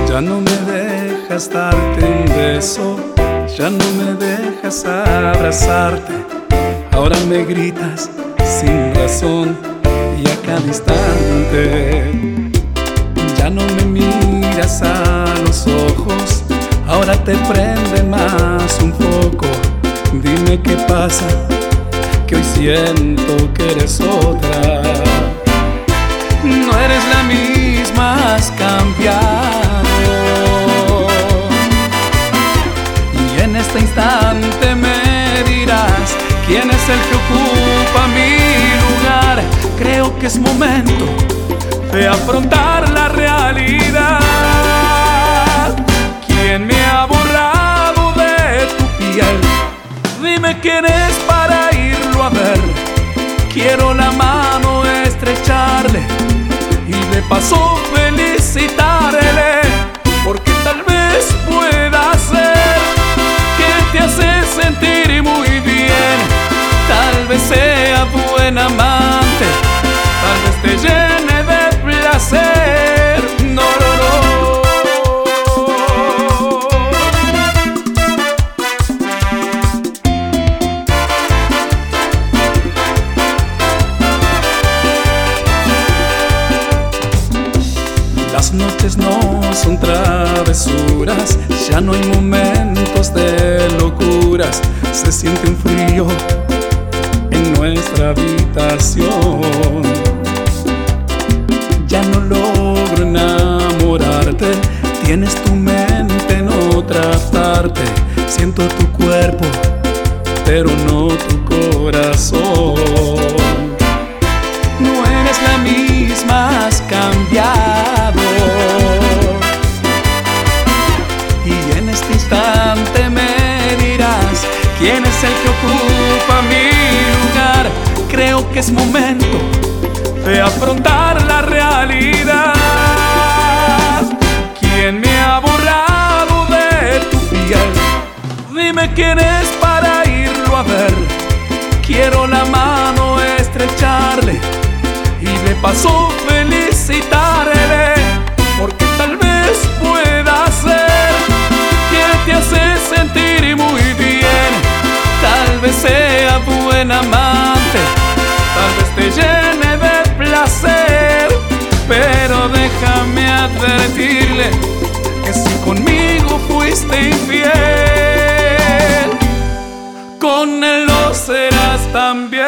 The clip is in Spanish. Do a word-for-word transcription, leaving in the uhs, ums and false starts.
Ya no me dejas darte un beso, ya no me dejas abrazarte. Ahora me gritas sin razón y a cada instante. Ya no me miras a los ojos, ahora te prende más un poco. Dime qué pasa, que hoy siento que eres otra. No eres la misma, has cambiado. Y en este instante me dirás quién es el que ocupa mi lugar. Creo que es momento de afrontar la realidad. ¿Quién me ha borrado de tu piel? Dime quién es para irlo a ver. Quiero la mano estrecharle y de paso felicitarle, porque tal vez pueda ser que te hace sentir muy bien. Tal vez sea buen amante, tal vez te llene de placer. No, no, no. Las noches no son travesuras, ya no hay momentos de locuras. Se siente un frío en nuestra habitación. Ya no logro enamorarte, tienes tu mente en otra parte. Siento tu cuerpo, pero no tu corazón. No eres la misma, has cambiado. Y en este instante me dirás quién es el que ocupa mi lugar. Creo que es momento de afrontar la realidad. ¿Quién me ha borrado de tu piel? Dime quién es para irlo a ver. Quiero la mano estrecharle y de paso felicitarle, porque tal vez pueda ser que te hace sentir muy bien. Tal vez sea buen amante, tal vez te llene de placer, pero déjame advertirle que si conmigo fuiste infiel, con él lo serás también.